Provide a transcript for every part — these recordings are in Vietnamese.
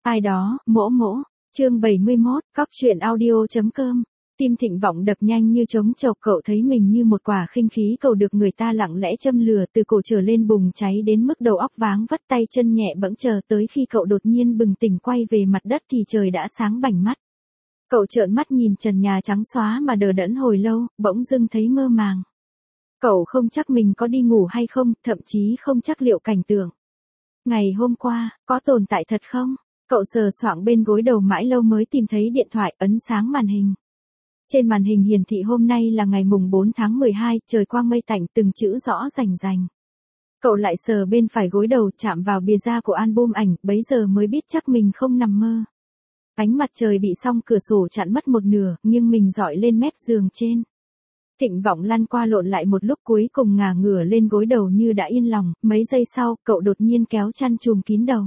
Ai đó, mỗ mỗ. Chương 71, cóc truyện audio.com. Tim Thịnh Vọng đập nhanh như trống chộc, cậu thấy mình như một quả khinh khí cầu được người ta lặng lẽ châm lửa từ cổ trở lên bùng cháy đến mức đầu óc váng vất, tay chân nhẹ bẫng, chờ tới khi cậu đột nhiên bừng tỉnh quay về mặt đất thì trời đã sáng bảnh mắt. Cậu trợn mắt nhìn trần nhà trắng xóa mà đờ đẫn hồi lâu, bỗng dưng thấy mơ màng. Cậu không chắc mình có đi ngủ hay không, thậm chí không chắc liệu cảnh tượng ngày hôm qua có tồn tại thật không. Cậu sờ soạng bên gối đầu mãi lâu mới tìm thấy điện thoại, ấn sáng màn hình. Trên màn hình hiển thị hôm nay là ngày mùng 4 tháng 12, trời quang mây tạnh, từng chữ rõ rành rành. Cậu lại sờ bên phải gối đầu, chạm vào bìa da của album ảnh, bấy giờ mới biết chắc mình không nằm mơ. Ánh mặt trời bị song cửa sổ chặn mất một nửa, nhưng mình dọi lên mép giường trên. Thịnh Vọng lăn qua lộn lại một lúc, cuối cùng ngả ngửa lên gối đầu như đã yên lòng. Mấy giây sau, cậu đột nhiên kéo chăn trùm kín đầu.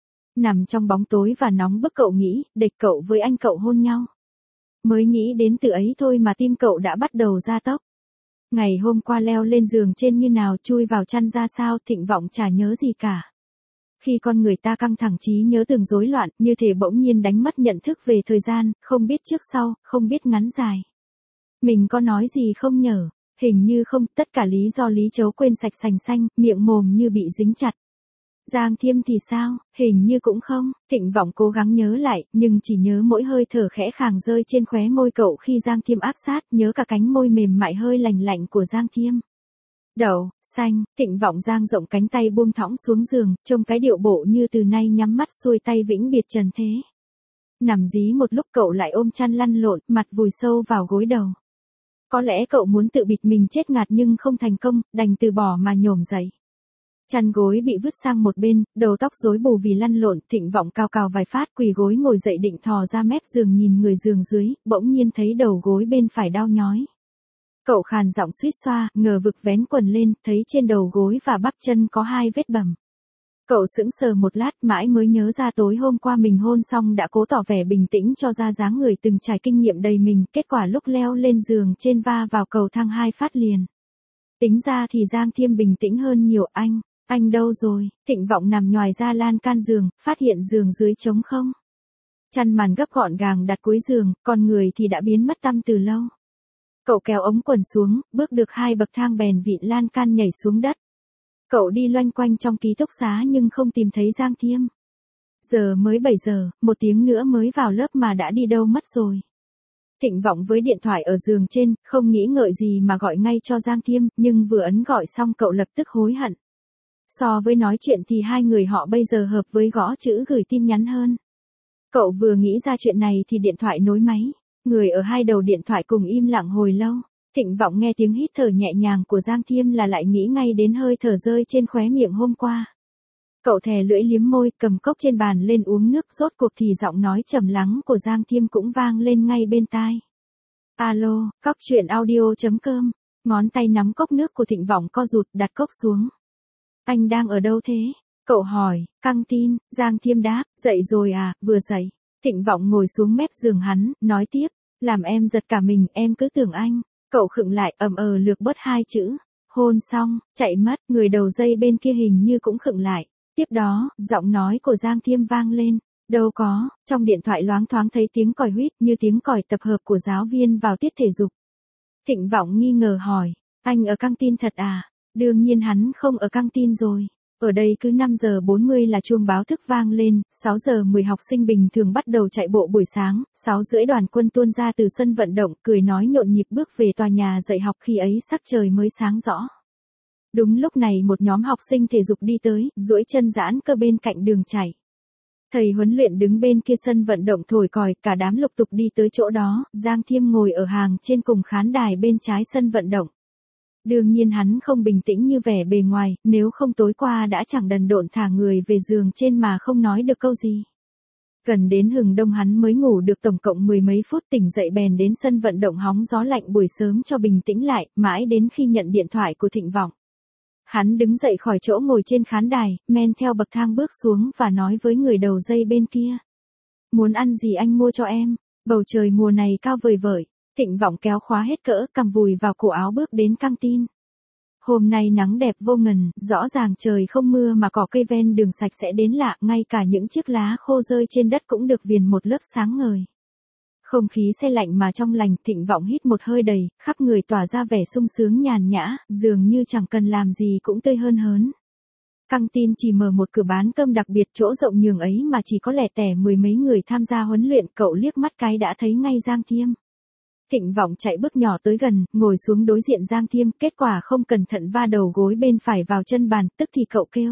Nằm trong bóng tối và nóng bức, cậu nghĩ, địch cậu với anh cậu hôn nhau. Mới nghĩ đến từ ấy thôi mà tim cậu đã bắt đầu gia tốc. Ngày hôm qua leo lên giường trên như nào, chui vào chăn ra sao, Thịnh Vọng chả nhớ gì cả. Khi con người ta căng thẳng, trí nhớ từng rối loạn, như thể bỗng nhiên đánh mất nhận thức về thời gian, không biết trước sau, không biết ngắn dài. Mình có nói gì không nhở? Hình như không, tất cả lý do Lý Chấu quên sạch sành xanh, miệng mồm như bị dính chặt. Giang Thiêm thì sao? Hình như cũng không. Thịnh Vọng cố gắng nhớ lại, nhưng chỉ nhớ mỗi hơi thở khẽ khàng rơi trên khóe môi cậu khi Giang Thiêm áp sát, nhớ cả cánh môi mềm mại hơi lành lạnh của Giang Thiêm. Đậu xanh, Thịnh Vọng dang rộng cánh tay buông thõng xuống giường, trông cái điệu bộ như từ nay nhắm mắt xuôi tay vĩnh biệt trần thế. Nằm dí một lúc, cậu lại ôm chăn lăn lộn, mặt vùi sâu vào gối đầu. Có lẽ cậu muốn tự bịt mình chết ngạt nhưng không thành công, đành từ bỏ mà nhổm dậy. Chăn gối bị vứt sang một bên, đầu tóc rối bù vì lăn lộn, Thịnh Vọng cào cào vài phát, quỳ gối ngồi dậy định thò ra mép giường nhìn người giường dưới, bỗng nhiên thấy đầu gối bên phải đau nhói. Cậu khàn giọng suýt xoa, ngờ vực vén quần lên, thấy trên đầu gối và bắp chân có 2 vết bầm. Cậu sững sờ một lát, mãi mới nhớ ra tối hôm qua mình hôn xong đã cố tỏ vẻ bình tĩnh cho ra dáng người từng trải kinh nghiệm đầy mình, kết quả lúc leo lên giường trên va vào cầu thang 2 phát liền. Tính ra thì Giang Thiêm bình tĩnh hơn nhiều. Anh đâu rồi? Thịnh Vọng nằm nhoài ra lan can giường, phát hiện giường dưới trống không. Chăn màn gấp gọn gàng đặt cuối giường, còn người thì đã biến mất tăm từ lâu. Cậu kéo ống quần xuống, bước được 2 bậc thang bèn vịn lan can nhảy xuống đất. Cậu đi loanh quanh trong ký túc xá nhưng không tìm thấy Giang Thiêm. Giờ mới 7 giờ, 1 tiếng nữa mới vào lớp mà đã đi đâu mất rồi. Thịnh Vọng với điện thoại ở giường trên, không nghĩ ngợi gì mà gọi ngay cho Giang Thiêm, nhưng vừa ấn gọi xong cậu lập tức hối hận. So với nói chuyện thì hai người họ bây giờ hợp với gõ chữ gửi tin nhắn hơn. Cậu vừa nghĩ ra chuyện này thì điện thoại nối máy. Người ở hai đầu điện thoại cùng im lặng hồi lâu. Thịnh Vọng nghe tiếng hít thở nhẹ nhàng của Giang Thiêm là lại nghĩ ngay đến hơi thở rơi trên khóe miệng hôm qua. Cậu thè lưỡi liếm môi, cầm cốc trên bàn lên uống nước, rốt cuộc thì giọng nói trầm lắng của Giang Thiêm cũng vang lên ngay bên tai. Alo, cóc truyện audio.com. Ngón tay nắm cốc nước của Thịnh Vọng co rụt, đặt cốc xuống. Anh đang ở đâu thế? Cậu hỏi. Căng tin. Giang Thiêm đáp. Dậy rồi à? Vừa dậy. Thịnh Vọng ngồi xuống mép giường hắn, nói tiếp. Làm em giật cả mình, em cứ tưởng anh. Cậu khựng lại, lược bớt 2 chữ. Hôn xong, chạy mất. Người đầu dây bên kia hình như cũng khựng lại. Tiếp đó, giọng nói của Giang Thiêm vang lên. Đâu có. Trong điện thoại loáng thoáng thấy tiếng còi huýt, như tiếng còi tập hợp của giáo viên vào tiết thể dục. Thịnh Vọng nghi ngờ hỏi. Anh ở căng tin thật à? Đương nhiên hắn không ở căng tin rồi. Ở đây cứ 5 giờ 40 là chuông báo thức vang lên, 6 giờ 10 học sinh bình thường bắt đầu chạy bộ buổi sáng, 6 rưỡi đoàn quân tuôn ra từ sân vận động, cười nói nhộn nhịp bước về tòa nhà dạy học, khi ấy sắc trời mới sáng rõ. Đúng lúc này một nhóm học sinh thể dục đi tới, duỗi chân giãn cơ bên cạnh đường chạy. Thầy huấn luyện đứng bên kia sân vận động thổi còi, cả đám lục tục đi tới chỗ đó, Giang Thiêm ngồi ở hàng trên cùng khán đài bên trái sân vận động. Đương nhiên hắn không bình tĩnh như vẻ bề ngoài, nếu không tối qua đã chẳng đần độn thả người về giường trên mà không nói được câu gì. Gần đến hừng đông hắn mới ngủ được tổng cộng 10 mấy phút, tỉnh dậy bèn đến sân vận động hóng gió lạnh buổi sớm cho bình tĩnh lại, mãi đến khi nhận điện thoại của Thịnh Vọng. Hắn đứng dậy khỏi chỗ ngồi trên khán đài, men theo bậc thang bước xuống và nói với người đầu dây bên kia. Muốn ăn gì anh mua cho em, bầu trời mùa này cao vời vợi. Thịnh Vọng kéo khóa hết cỡ, cầm vùi vào cổ áo bước đến căng tin. Hôm nay nắng đẹp vô ngần, rõ ràng trời không mưa mà cỏ cây ven đường sạch sẽ đến lạ, ngay cả những chiếc lá khô rơi trên đất cũng được viền một lớp sáng ngời. Không khí se lạnh mà trong lành, Thịnh Vọng hít một hơi đầy, khắp người tỏa ra vẻ sung sướng nhàn nhã, dường như chẳng cần làm gì cũng tươi hơn hớn. Căng tin chỉ mở một cửa bán cơm đặc biệt, chỗ rộng nhường ấy mà chỉ có lẻ tẻ mười mấy người tham gia huấn luyện, cậu liếc mắt cái đã thấy ngay Giang Thiêm. Thịnh Vọng chạy bước nhỏ tới gần, ngồi xuống đối diện Giang Thiêm, kết quả không cẩn thận va đầu gối bên phải vào chân bàn, tức thì cậu kêu.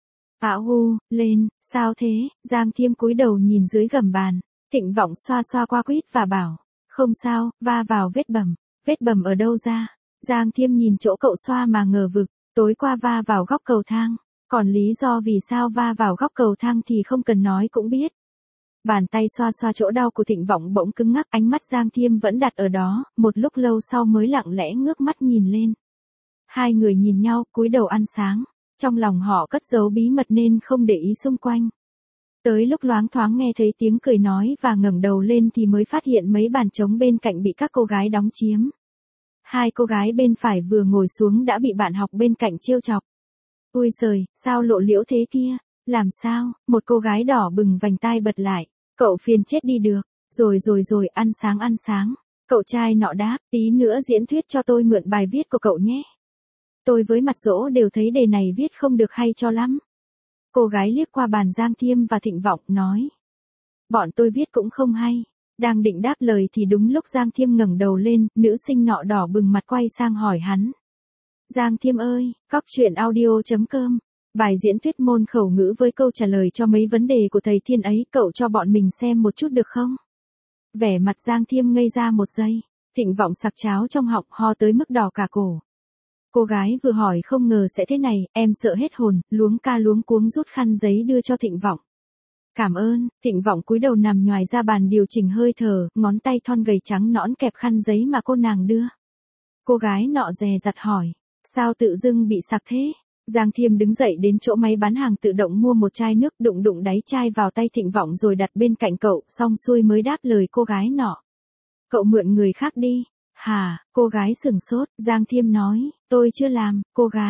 Lên, sao thế? Giang Thiêm cúi đầu nhìn dưới gầm bàn. Thịnh Vọng xoa xoa qua quýt và bảo, không sao, va vào vết bầm ở đâu ra? Giang Thiêm nhìn chỗ cậu xoa mà ngờ vực, tối qua va vào góc cầu thang, còn lý do vì sao va vào góc cầu thang thì không cần nói cũng biết. Bàn tay xoa xoa chỗ đau của Thịnh Vọng bỗng cứng ngắc, ánh mắt Giang Thiêm vẫn đặt ở đó, một lúc lâu sau mới lặng lẽ ngước mắt nhìn lên. Hai người nhìn nhau, cúi đầu ăn sáng, trong lòng họ cất giấu bí mật nên không để ý xung quanh. Tới lúc loáng thoáng nghe thấy tiếng cười nói và ngẩng đầu lên thì mới phát hiện mấy bàn trống bên cạnh bị các cô gái đóng chiếm. Hai cô gái bên phải vừa ngồi xuống đã bị bạn học bên cạnh trêu chọc. Ui giời, sao lộ liễu thế kia? Làm sao? Một cô gái đỏ bừng vành tai bật lại. Cậu phiền chết đi được. Rồi, ăn sáng. Cậu trai nọ đáp, tí nữa diễn thuyết cho tôi mượn bài viết của cậu nhé. Tôi với Mặt Dỗ đều thấy đề này viết không được hay cho lắm. Cô gái liếc qua bàn Giang Thiêm và Thịnh Vọng nói. Bọn tôi viết cũng không hay. Đang định đáp lời thì đúng lúc Giang Thiêm ngẩng đầu lên, nữ sinh nọ đỏ bừng mặt quay sang hỏi hắn. Giang Thiêm ơi, coctruyện.audio.com. Bài diễn thuyết môn khẩu ngữ với câu trả lời cho mấy vấn đề của thầy Thiên ấy, cậu cho bọn mình xem một chút được không? Vẻ mặt Giang Thiêm ngây ra một giây. Thịnh Vọng sặc cháo trong họng, ho tới mức đỏ cả cổ. Cô gái vừa hỏi không ngờ sẽ thế này, em sợ hết hồn, luống cuống rút khăn giấy đưa cho Thịnh Vọng. Cảm ơn. Thịnh Vọng cúi đầu nằm nhoài ra bàn điều chỉnh hơi thở, ngón tay thon gầy trắng nõn kẹp khăn giấy mà cô nàng đưa. Cô gái nọ dè dặt hỏi, sao tự dưng bị sặc thế? Giang Thiêm đứng dậy đến chỗ máy bán hàng tự động mua một chai nước, đụng đáy chai vào tay Thịnh Vọng rồi đặt bên cạnh cậu, xong xuôi mới đáp lời cô gái nọ. Cậu mượn người khác đi. Hả? Cô gái sửng sốt, Giang Thiêm nói, tôi chưa làm, cô gái, ...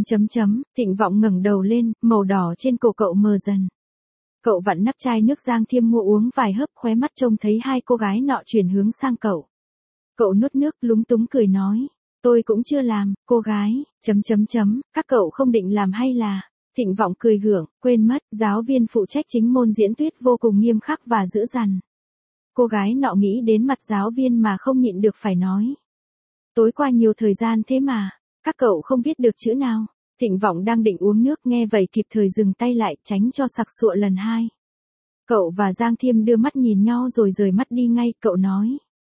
Thịnh Vọng ngẩng đầu lên, màu đỏ trên cổ cậu mờ dần. Cậu vặn nắp chai nước Giang Thiêm mua uống vài hớp, khóe mắt trông thấy hai cô gái nọ chuyển hướng sang cậu. Cậu nuốt nước lúng túng cười nói, tôi cũng chưa làm, cô gái, ... Các cậu không định làm hay là? Thịnh Vọng cười gượng, quên mất, giáo viên phụ trách chính môn diễn thuyết vô cùng nghiêm khắc và dữ dằn. Cô gái nọ nghĩ đến mặt giáo viên mà không nhịn được phải nói. Tối qua nhiều thời gian thế mà, các cậu không viết được chữ nào. Thịnh Vọng đang định uống nước nghe vậy kịp thời dừng tay lại tránh cho sặc sụa lần hai. Cậu và Giang Thiêm đưa mắt nhìn nhau rồi rời mắt đi ngay, cậu nói.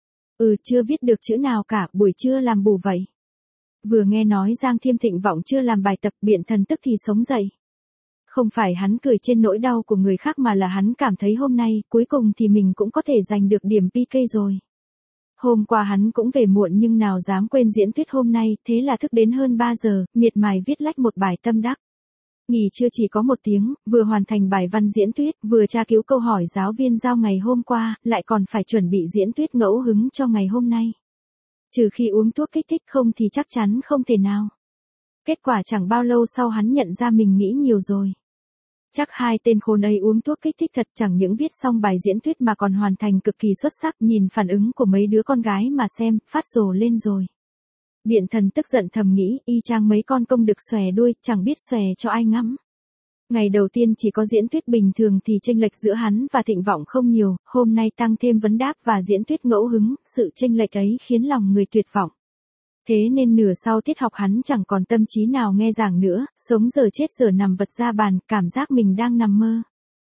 Chưa viết được chữ nào cả, buổi trưa làm bù vậy. Vừa nghe nói Giang Thiêm Thịnh Vọng chưa làm bài tập, biện thần tức thì sống dậy. Không phải hắn cười trên nỗi đau của người khác mà là hắn cảm thấy hôm nay, cuối cùng thì mình cũng có thể giành được điểm PK rồi. Hôm qua hắn cũng về muộn nhưng nào dám quên diễn thuyết hôm nay, thế là thức đến hơn 3 giờ, miệt mài viết lách một bài tâm đắc. Nghỉ trưa chỉ có 1 tiếng, vừa hoàn thành bài văn diễn thuyết, vừa tra cứu câu hỏi giáo viên giao ngày hôm qua, lại còn phải chuẩn bị diễn thuyết ngẫu hứng cho ngày hôm nay. Trừ khi uống thuốc kích thích không thì chắc chắn không thể nào. Kết quả chẳng bao lâu sau hắn nhận ra mình nghĩ nhiều rồi. Chắc hai tên khốn ấy uống thuốc kích thích thật, chẳng những viết xong bài diễn thuyết mà còn hoàn thành cực kỳ xuất sắc, nhìn phản ứng của mấy đứa con gái mà xem, phát rồ lên rồi. Biện thần tức giận thầm nghĩ, y chang mấy con công đực xòe đuôi, chẳng biết xòe cho ai ngắm. Ngày đầu tiên chỉ có diễn thuyết bình thường thì chênh lệch giữa hắn và Thịnh Vọng không nhiều, hôm nay tăng thêm vấn đáp và diễn thuyết ngẫu hứng, sự chênh lệch ấy khiến lòng người tuyệt vọng. Thế nên nửa sau tiết học hắn chẳng còn tâm trí nào nghe giảng nữa, sống giờ chết giờ nằm vật ra bàn, cảm giác mình đang nằm mơ.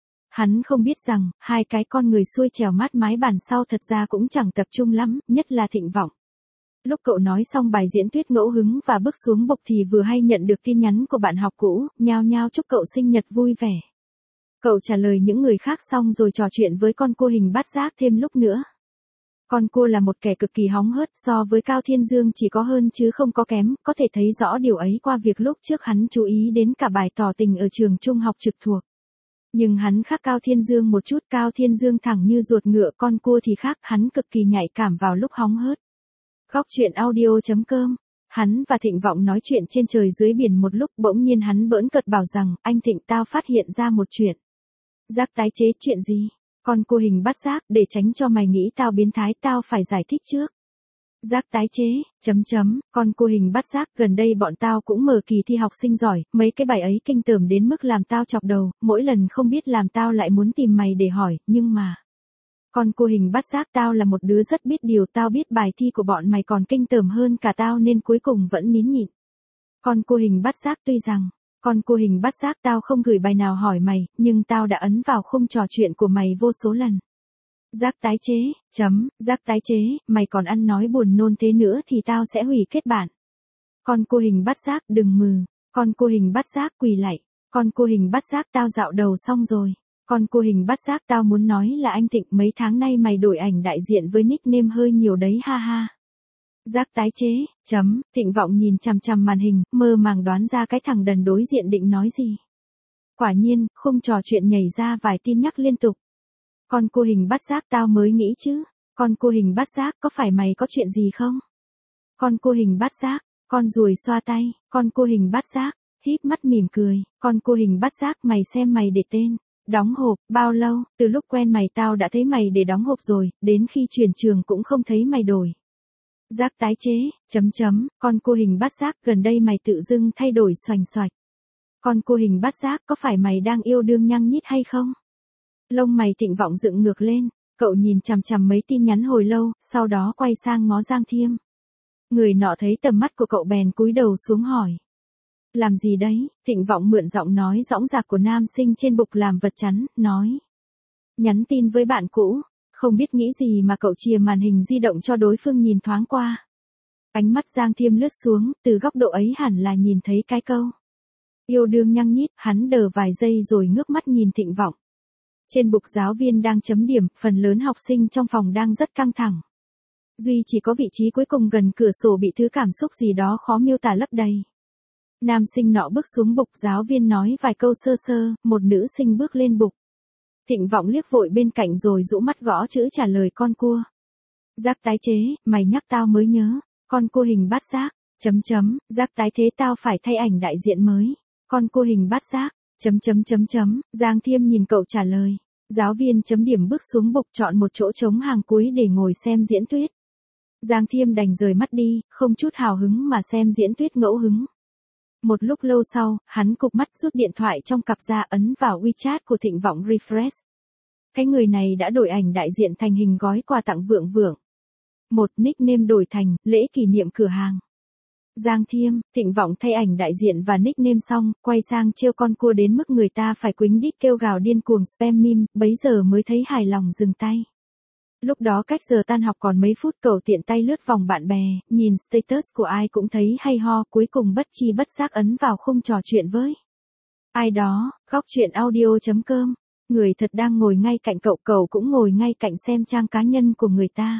Hắn không biết rằng, hai cái con người xuôi trèo mát mái bàn sau thật ra cũng chẳng tập trung lắm, nhất là Thịnh Vọng. Lúc cậu nói xong bài diễn thuyết ngẫu hứng và bước xuống bục thì vừa hay nhận được tin nhắn của bạn học cũ, nhao nhao chúc cậu sinh nhật vui vẻ. Cậu trả lời những người khác xong rồi trò chuyện với con cua hình bát giác thêm lúc nữa. Con cua là một kẻ cực kỳ hóng hớt, so với Cao Thiên Dương chỉ có hơn chứ không có kém, có thể thấy rõ điều ấy qua việc lúc trước hắn chú ý đến cả bài tỏ tình ở trường trung học trực thuộc. Nhưng hắn khác Cao Thiên Dương một chút, Cao Thiên Dương thẳng như ruột ngựa, con cua thì khác, hắn cực kỳ nhạy cảm vào lúc hóng hớt. Coctruyện.audio.com Hắn và Thịnh Vọng nói chuyện trên trời dưới biển một lúc, bỗng nhiên hắn bỡn cợt bảo rằng, anh Thịnh, tao phát hiện ra một chuyện. Giác tái chế. Chuyện gì? Con cua hình bắt giác, để tránh cho mày nghĩ tao biến thái, tao phải giải thích trước. Giác tái chế, con cua hình bắt giác, gần đây bọn tao cũng mở kỳ thi học sinh giỏi, mấy cái bài ấy kinh tởm đến mức làm tao chọc đầu, mỗi lần không biết làm tao lại muốn tìm mày để hỏi, nhưng mà... Con cua hình bắt giác, tao là một đứa rất biết điều, tao biết bài thi của bọn mày còn kinh tởm hơn cả tao nên cuối cùng vẫn nín nhịn. Con cua hình bắt giác, tuy rằng, con cua hình bắt giác tao không gửi bài nào hỏi mày, nhưng tao đã ấn vào khung trò chuyện của mày vô số lần. Giác tái chế, giác tái chế, mày còn ăn nói buồn nôn thế nữa thì tao sẽ hủy kết bạn. Con cua hình bắt giác, đừng mừ. Con cua hình bắt giác, quỳ lạy. Con cua hình bắt giác, tao dạo đầu xong rồi. Con cua hình bắt giác, tao muốn nói là anh Thịnh, mấy tháng nay mày đổi ảnh đại diện với nickname hơi nhiều đấy, ha ha. Giác tái chế, Thịnh Vọng nhìn chằm chằm màn hình, mơ màng đoán ra cái thằng đần đối diện định nói gì. Quả nhiên, khung trò chuyện nhảy ra vài tin nhắc liên tục. Con cua hình bắt giác, tao mới nghĩ chứ. Con cua hình bắt giác, có phải mày có chuyện gì không? Con cua hình bắt giác, con ruồi xoa tay, con cua hình bắt giác, híp mắt mỉm cười, con cua hình bắt giác, mày xem mày để tên. Đóng hộp, bao lâu, từ lúc quen mày tao đã thấy mày để đóng hộp rồi, đến khi chuyển trường cũng không thấy mày đổi. Giác tái chế, con cua hình bắt giác, gần đây mày tự dưng thay đổi xoành xoạch. Con cua hình bắt giác, có phải mày đang yêu đương nhăng nhít hay không? Lông mày Thịnh Vọng dựng ngược lên, cậu nhìn chằm chằm mấy tin nhắn hồi lâu, sau đó quay sang ngó Giang Thiêm. Người nọ thấy tầm mắt của cậu bèn cúi đầu xuống hỏi. Làm gì đấy? Thịnh Vọng mượn giọng nói dõng dạc của nam sinh trên bục làm vật chắn, nói. Nhắn tin với bạn cũ, không biết nghĩ gì mà cậu chìa màn hình di động cho đối phương nhìn thoáng qua. Ánh mắt Giang Thiêm lướt xuống, từ góc độ ấy hẳn là nhìn thấy cái câu. Yêu đương nhăng nhít, hắn đờ vài giây rồi ngước mắt nhìn Thịnh Vọng. Trên bục giáo viên đang chấm điểm, phần lớn học sinh trong phòng đang rất căng thẳng. Duy chỉ có vị trí cuối cùng gần cửa sổ bị thứ cảm xúc gì đó khó miêu tả lấp đầy. Nam sinh nọ bước xuống bục, giáo viên nói vài câu sơ sơ, một nữ sinh bước lên bục. Thịnh Vọng liếc vội bên cạnh rồi rũ mắt gõ chữ trả lời con cua. Giác tái chế, mày nhắc tao mới nhớ, con cua hình bắt giác, giác tái thế tao phải thay ảnh đại diện mới, con cua hình bắt giác, Giang Thiêm nhìn cậu trả lời. Giáo viên chấm điểm bước xuống bục chọn một chỗ trống hàng cuối để ngồi xem diễn thuyết. Giang Thiêm đành rời mắt đi, không chút hào hứng mà xem diễn thuyết ngẫu hứng. Một lúc lâu sau, hắn cụp mắt rút điện thoại trong cặp ra ấn vào WeChat của Thịnh Vọng refresh. Cái người này đã đổi ảnh đại diện thành hình gói quà tặng vượng vượng. Một nickname đổi thành, lễ kỷ niệm cửa hàng. Giang Thiêm, Thịnh Vọng thay ảnh đại diện và nickname xong, quay sang trêu con cua đến mức người ta phải quýnh đít kêu gào điên cuồng spam meme, bấy giờ mới thấy hài lòng dừng tay. Lúc đó cách giờ tan học còn mấy phút, cậu tiện tay lướt vòng bạn bè, nhìn status của ai cũng thấy hay ho, cuối cùng bất chi bất giác ấn vào khung trò chuyện với ai đó. Góc chuyện audio.com. Người thật đang ngồi ngay cạnh cậu, cậu cũng ngồi ngay cạnh xem trang cá nhân của người ta.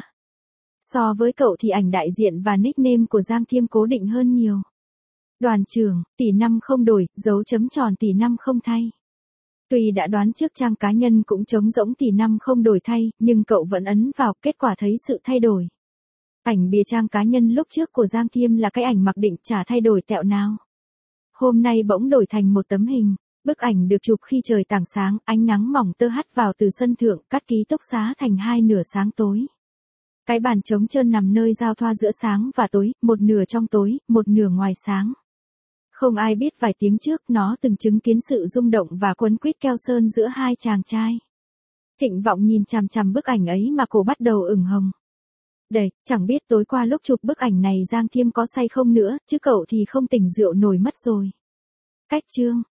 So với cậu thì ảnh đại diện và nickname của Giang Thiêm cố định hơn nhiều. Đoàn trưởng, tỷ năm không đổi, dấu chấm tròn tỷ năm không thay. Tuy đã đoán trước trang cá nhân cũng trống rỗng tỷ năm không đổi thay, nhưng cậu vẫn ấn vào, kết quả thấy sự thay đổi. Ảnh bìa trang cá nhân lúc trước của Giang Thiêm là cái ảnh mặc định chả thay đổi tẹo nào. Hôm nay bỗng đổi thành một tấm hình. Bức ảnh được chụp khi trời tảng sáng, ánh nắng mỏng tơ hắt vào từ sân thượng, cắt ký túc xá thành hai nửa sáng tối. Cái bàn trống trơn nằm nơi giao thoa giữa sáng và tối, một nửa trong tối, một nửa ngoài sáng. Không ai biết vài tiếng trước nó từng chứng kiến sự rung động và quấn quýt keo sơn giữa hai chàng trai. Thịnh Vọng nhìn chằm chằm bức ảnh ấy mà cổ bắt đầu ửng hồng. Đây, chẳng biết tối qua lúc chụp bức ảnh này Giang Thiêm có say không nữa, chứ cậu thì không tỉnh rượu nổi mất rồi. Cách chương.